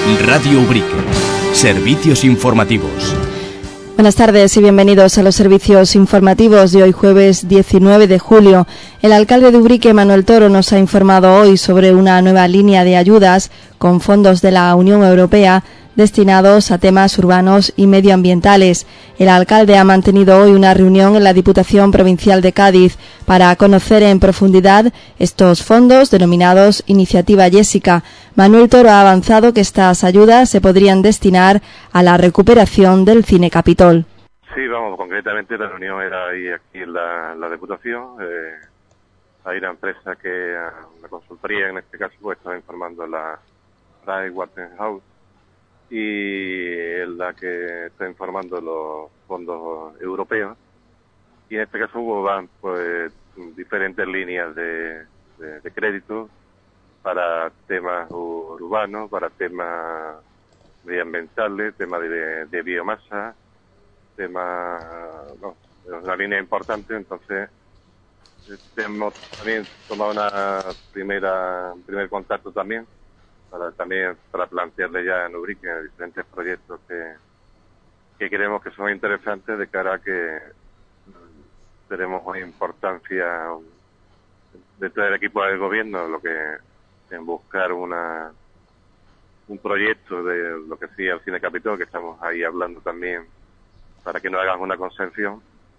Radio Ubrique. Servicios informativos. Buenas tardes y bienvenidos a los servicios informativos de hoy jueves 19 de julio. El alcalde de Ubrique, Manuel Toro, nos ha informado hoy sobre una nueva línea de ayudas con fondos de la Unión Europea destinados a temas urbanos y medioambientales. El alcalde ha mantenido hoy una reunión en la Diputación Provincial de Cádiz para conocer en profundidad estos fondos denominados Iniciativa Jessica. Manuel Toro ha avanzado que estas ayudas se podrían destinar a la recuperación del Cine Capitol. Sí, vamos, concretamente la reunión era ahí aquí en la Diputación. Hay una empresa que, la consultoría en este caso, pues estaba informando a la Pricewaterhouse y es la que está informando los fondos europeos. Y en este caso van pues diferentes líneas de crédito para temas urbanos, para temas medioambientales, temas de biomasa, temas, es una línea importante. Entonces hemos también tomado un primer contacto también para plantearle ya en Ubrique diferentes proyectos que creemos que son interesantes de cara a que tenemos una importancia dentro del equipo del gobierno, lo que en buscar un proyecto de lo que sería el Cine Capitol, que estamos ahí hablando también para que nos hagan una concesión.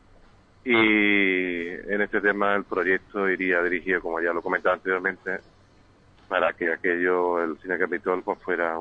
Y en este tema el proyecto iría dirigido, como ya lo comentaba anteriormente, para que el Cine Capitol pues fuera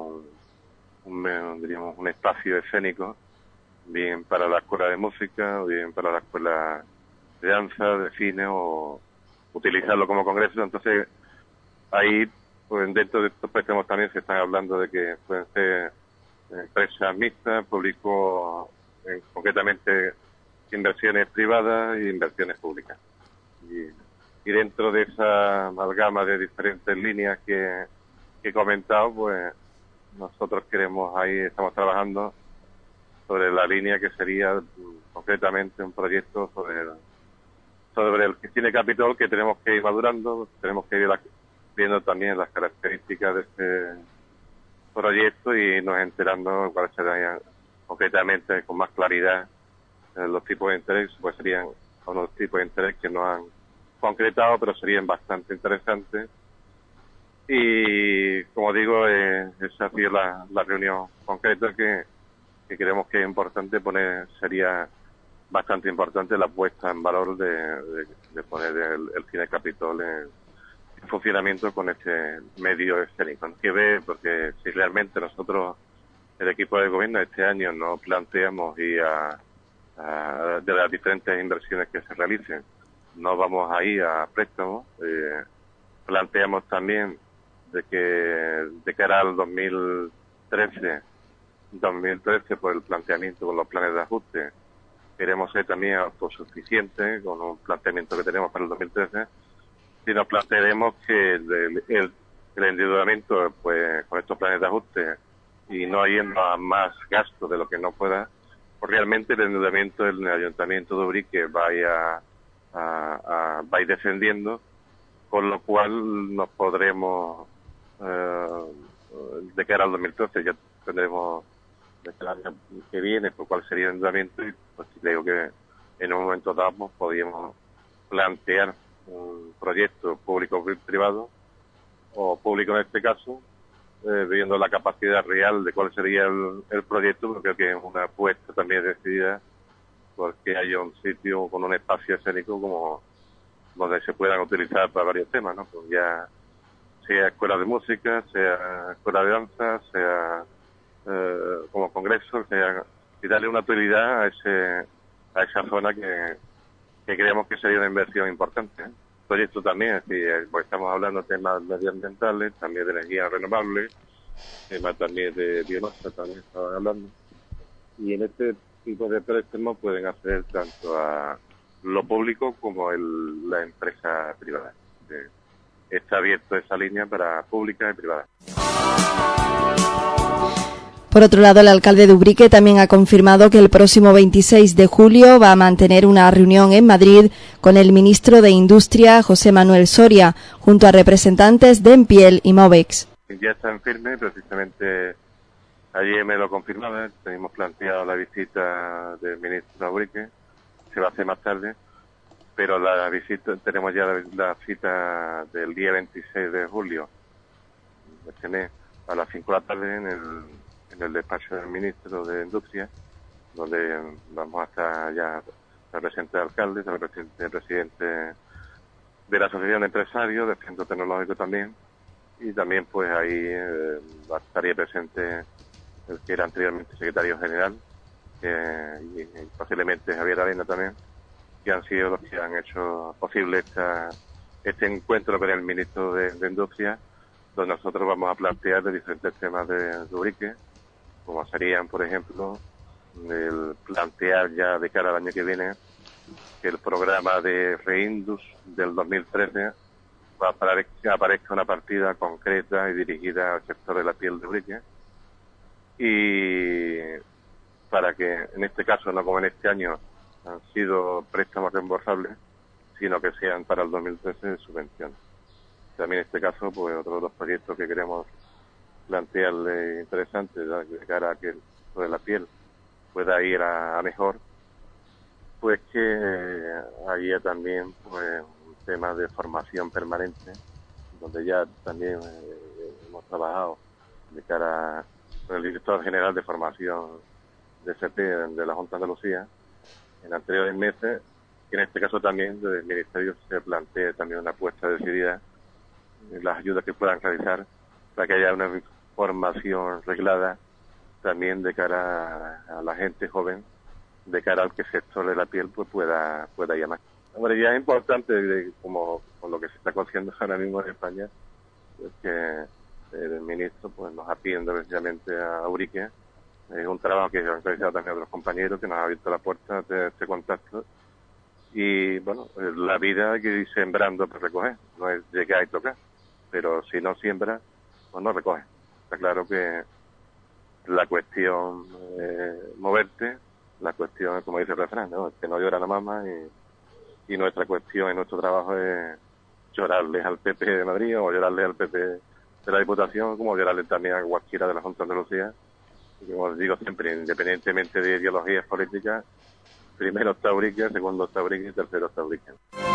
un espacio escénico, bien para la escuela de música, o bien para la escuela de danza, de cine, o utilizarlo como congreso. Entonces ahí, pues dentro de estos préstamos también se están hablando de que pueden ser empresas mixtas, público, concretamente inversiones privadas e inversiones públicas. Y dentro de esa amalgama de diferentes líneas que he comentado, pues nosotros estamos trabajando sobre la línea que sería concretamente un proyecto sobre el Cine Capitol, que tenemos que ir madurando, tenemos que ir viendo también las características de este proyecto y nos enterando cuáles serían concretamente con más claridad los tipos de interés, pues serían unos tipos de interés que no han concretado, pero serían bastante interesantes. Y como digo, esa ha sido la reunión concreta que creemos que es importante poner. Sería bastante importante la puesta en valor de poner el Cine Capitol en funcionamiento con este medio escénico. Que ve, porque si realmente nosotros, el equipo de gobierno, este año no planteamos de las diferentes inversiones que se realicen, no vamos a ir a préstamos. Planteamos también de que de cara al 2013 por el planteamiento con los planes de ajuste, queremos ser también autosuficientes con un planteamiento que tenemos para el 2013. Si nos plantearemos que el endeudamiento, pues con estos planes de ajuste y no yendo a más gasto de lo que no pueda, pues realmente el endeudamiento del Ayuntamiento de Ubrique va a ir descendiendo, con lo cual nos podremos, de cara al 2013, ya tendremos el año que viene, por cuál sería el endeudamiento, y pues creo que en un momento dado podríamos plantear un proyecto público-privado, o público en este caso, viendo la capacidad real de cuál sería el proyecto, porque creo que es una apuesta también decidida porque haya un sitio con un espacio escénico como donde se puedan utilizar para varios temas, ¿no? Pues ya sea escuela de música, sea escuela de danza, sea como congreso, y darle una utilidad a esa zona que creemos que sería una inversión importante. Proyecto también, pues estamos hablando de temas medioambientales, también de energía renovable, temas también de biomasa, también estamos hablando. Y en este tipo de préstamos pueden hacer tanto a lo público como la empresa privada. Está abierto esa línea para pública y privada. Por otro lado, el alcalde de Ubrique también ha confirmado que el próximo 26 de julio va a mantener una reunión en Madrid con el ministro de Industria, José Manuel Soria, junto a representantes de Empiel y Movex. Ya está en firme, precisamente Ayer me lo confirmaba, tenemos planteado la visita del ministro Ubrique, se va a hacer más tarde, pero la visita, tenemos ya la cita del día 26 de julio, de este mes, a las 5 de la tarde en el despacho del ministro de Industria, donde vamos a estar ya el presidente de alcaldes, el presidente de la Asociación de Empresarios, del Centro Tecnológico también, y también pues ahí estaría presente el que era anteriormente secretario general, y posiblemente Javier Arena también, que han sido los que han hecho posible este encuentro con el ministro de Industria, donde nosotros vamos a plantear de diferentes temas de Ubrique, como serían, por ejemplo, el plantear ya de cara al año que viene que el programa de Reindus del 2013 va a que aparezca una partida concreta y dirigida al sector de la piel de Ubrique, y para que en este caso, no como en este año han sido préstamos reembolsables, sino que sean para el 2013 de subvención. También en este caso, pues otro de los proyectos que queremos plantearle interesantes de cara a que el de la piel pueda ir a mejor, pues que haya también pues un tema de formación permanente, donde ya también hemos trabajado de cara con el director general de formación de FP de la Junta de Andalucía en anteriores meses, que en este caso también desde el Ministerio se plantee también una apuesta decidida en las ayudas que puedan realizar para que haya una formación reglada también de cara a la gente joven, de cara al que el sector de la piel pues pueda llamar. Hombre, ya es importante, como con lo que se está haciendo ahora mismo en España, es que el ministro pues nos atienda precisamente a Ubrique. Es un trabajo que han realizado también otros compañeros, que nos ha abierto la puerta de este contacto. Y bueno, la vida hay que ir sembrando para recoger, no es llegar y tocar, pero si no siembra, pues no recoge. Está claro que la cuestión moverte, la cuestión, como dice el refrán, ¿no? Que no llora la mamá, y nuestra cuestión y nuestro trabajo es llorarles al PP de Madrid o llorarles al PP de la Diputación, como llorarles también a cualquiera de la Junta de Andalucía. Y como digo siempre, independientemente de ideologías políticas, primero está Ubrique, segundo está Ubrique y tercero está Ubrique.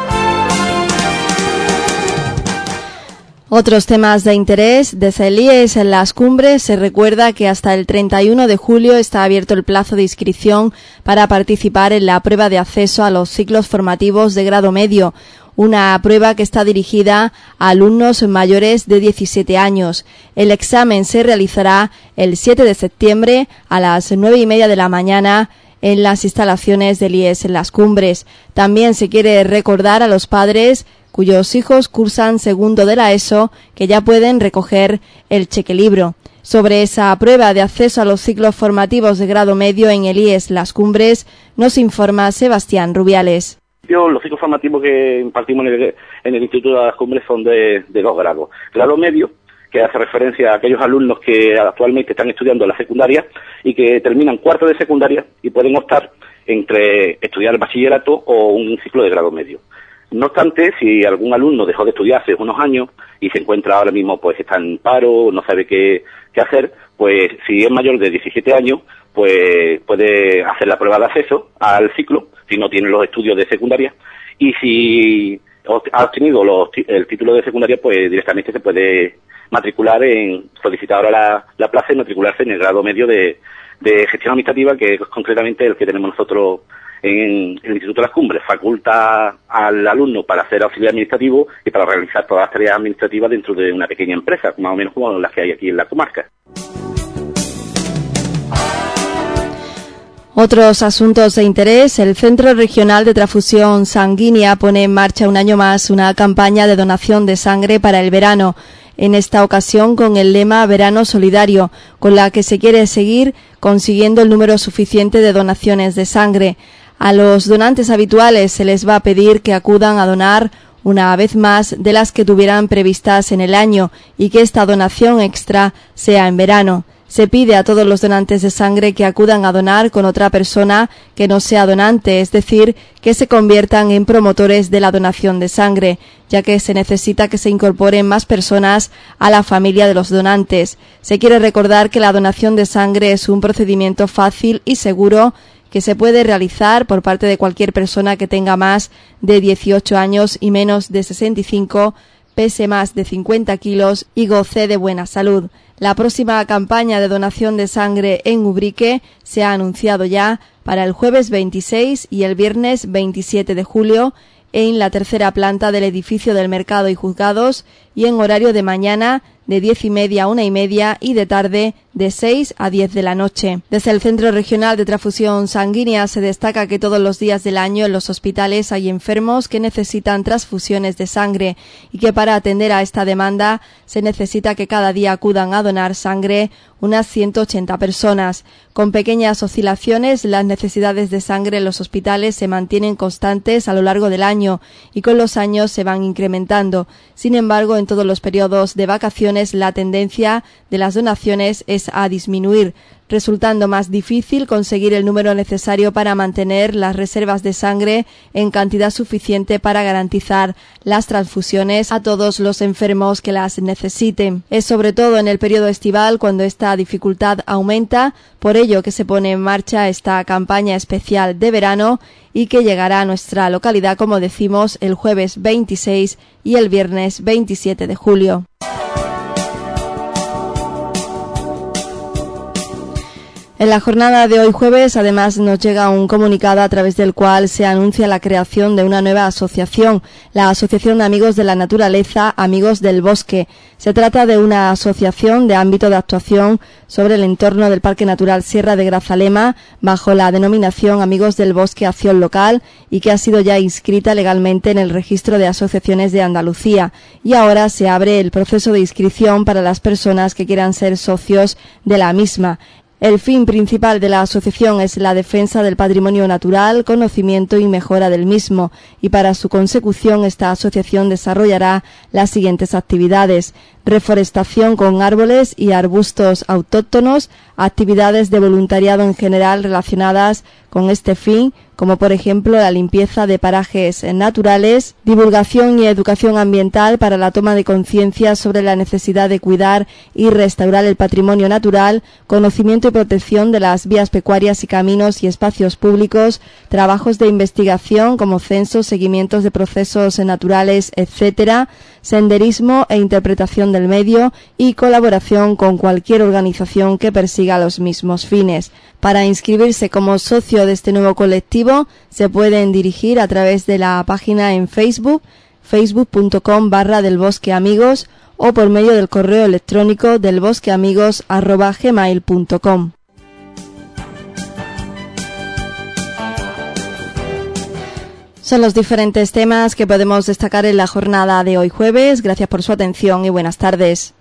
Otros temas de interés. Desde el IES en Las Cumbres se recuerda que hasta el 31 de julio está abierto el plazo de inscripción para participar en la prueba de acceso a los ciclos formativos de grado medio, una prueba que está dirigida a alumnos mayores de 17 años. El examen se realizará el 7 de septiembre a las 9:30 de la mañana en las instalaciones del IES en Las Cumbres. También se quiere recordar a los padres cuyos hijos cursan segundo de la ESO que ya pueden recoger el chequelibro. Sobre esa prueba de acceso a los ciclos formativos de grado medio en el IES Las Cumbres nos informa Sebastián Rubiales. Los ciclos formativos que impartimos en el Instituto de Las Cumbres son de 2 grados. Grado medio, que hace referencia a aquellos alumnos que actualmente están estudiando la secundaria y que terminan cuarto de secundaria y pueden optar entre estudiar el bachillerato o un ciclo de grado medio. No obstante, si algún alumno dejó de estudiar hace unos años y se encuentra ahora mismo, pues está en paro, no sabe qué hacer, pues si es mayor de 17 años, pues puede hacer la prueba de acceso al ciclo, si no tiene los estudios de secundaria, y si ha obtenido el título de secundaria, pues directamente se puede matricular solicitar ahora la plaza y matricularse en el grado medio de gestión administrativa, que es concretamente el que tenemos nosotros en el Instituto de Las Cumbres. Faculta al alumno para ser auxiliar administrativo y para realizar todas las tareas administrativas dentro de una pequeña empresa, más o menos como las que hay aquí en la comarca. Otros asuntos de interés. El Centro Regional de Transfusión Sanguínea pone en marcha un año más una campaña de donación de sangre para el verano. En esta ocasión con el lema Verano Solidario, con la que se quiere seguir consiguiendo el número suficiente de donaciones de sangre. A los donantes habituales se les va a pedir que acudan a donar una vez más de las que tuvieran previstas en el año y que esta donación extra sea en verano. Se pide a todos los donantes de sangre que acudan a donar con otra persona que no sea donante, es decir, que se conviertan en promotores de la donación de sangre, ya que se necesita que se incorporen más personas a la familia de los donantes. Se quiere recordar que la donación de sangre es un procedimiento fácil y seguro que se puede realizar por parte de cualquier persona que tenga más de 18 años y menos de 65, pese más de 50 kilos y goce de buena salud. La próxima campaña de donación de sangre en Ubrique se ha anunciado ya para el jueves 26 y el viernes 27 de julio en la tercera planta del edificio del Mercado y Juzgados y en horario de mañana de 10:30 a 1:30 y de tarde de 6 a 10 de la noche. Desde el Centro Regional de Transfusión Sanguínea se destaca que todos los días del año en los hospitales hay enfermos que necesitan transfusiones de sangre y que para atender a esta demanda se necesita que cada día acudan a donar sangre unas 180 personas. Con pequeñas oscilaciones, las necesidades de sangre en los hospitales se mantienen constantes a lo largo del año y con los años se van incrementando. Sin embargo, en todos los periodos de vacaciones la tendencia de las donaciones es a disminuir, resultando más difícil conseguir el número necesario para mantener las reservas de sangre en cantidad suficiente para garantizar las transfusiones a todos los enfermos que las necesiten. Es sobre todo en el periodo estival cuando esta dificultad aumenta, por ello que se pone en marcha esta campaña especial de verano y que llegará a nuestra localidad, como decimos, el jueves 26 y el viernes 27 de julio. En la jornada de hoy jueves, además, nos llega un comunicado a través del cual se anuncia la creación de una nueva asociación, la Asociación de Amigos de la Naturaleza, Amigos del Bosque. Se trata de una asociación de ámbito de actuación sobre el entorno del Parque Natural Sierra de Grazalema, bajo la denominación Amigos del Bosque Acción Local, y que ha sido ya inscrita legalmente en el Registro de Asociaciones de Andalucía. Y ahora se abre el proceso de inscripción para las personas que quieran ser socios de la misma. El fin principal de la asociación es la defensa del patrimonio natural, conocimiento y mejora del mismo, y para su consecución esta asociación desarrollará las siguientes actividades: reforestación con árboles y arbustos autóctonos, actividades de voluntariado en general relacionadas con este fin, como por ejemplo la limpieza de parajes naturales, divulgación y educación ambiental para la toma de conciencia sobre la necesidad de cuidar y restaurar el patrimonio natural, conocimiento y protección de las vías pecuarias y caminos y espacios públicos, trabajos de investigación como censos, seguimientos de procesos naturales, etc., senderismo e interpretación del medio y colaboración con cualquier organización que persiga los mismos fines. Para inscribirse como socio de este nuevo colectivo se pueden dirigir a través de la página en Facebook, facebook.com/delbosqueamigos o por medio del correo electrónico delbosqueamigos@gmail.com. Son los diferentes temas que podemos destacar en la jornada de hoy jueves. Gracias por su atención y buenas tardes.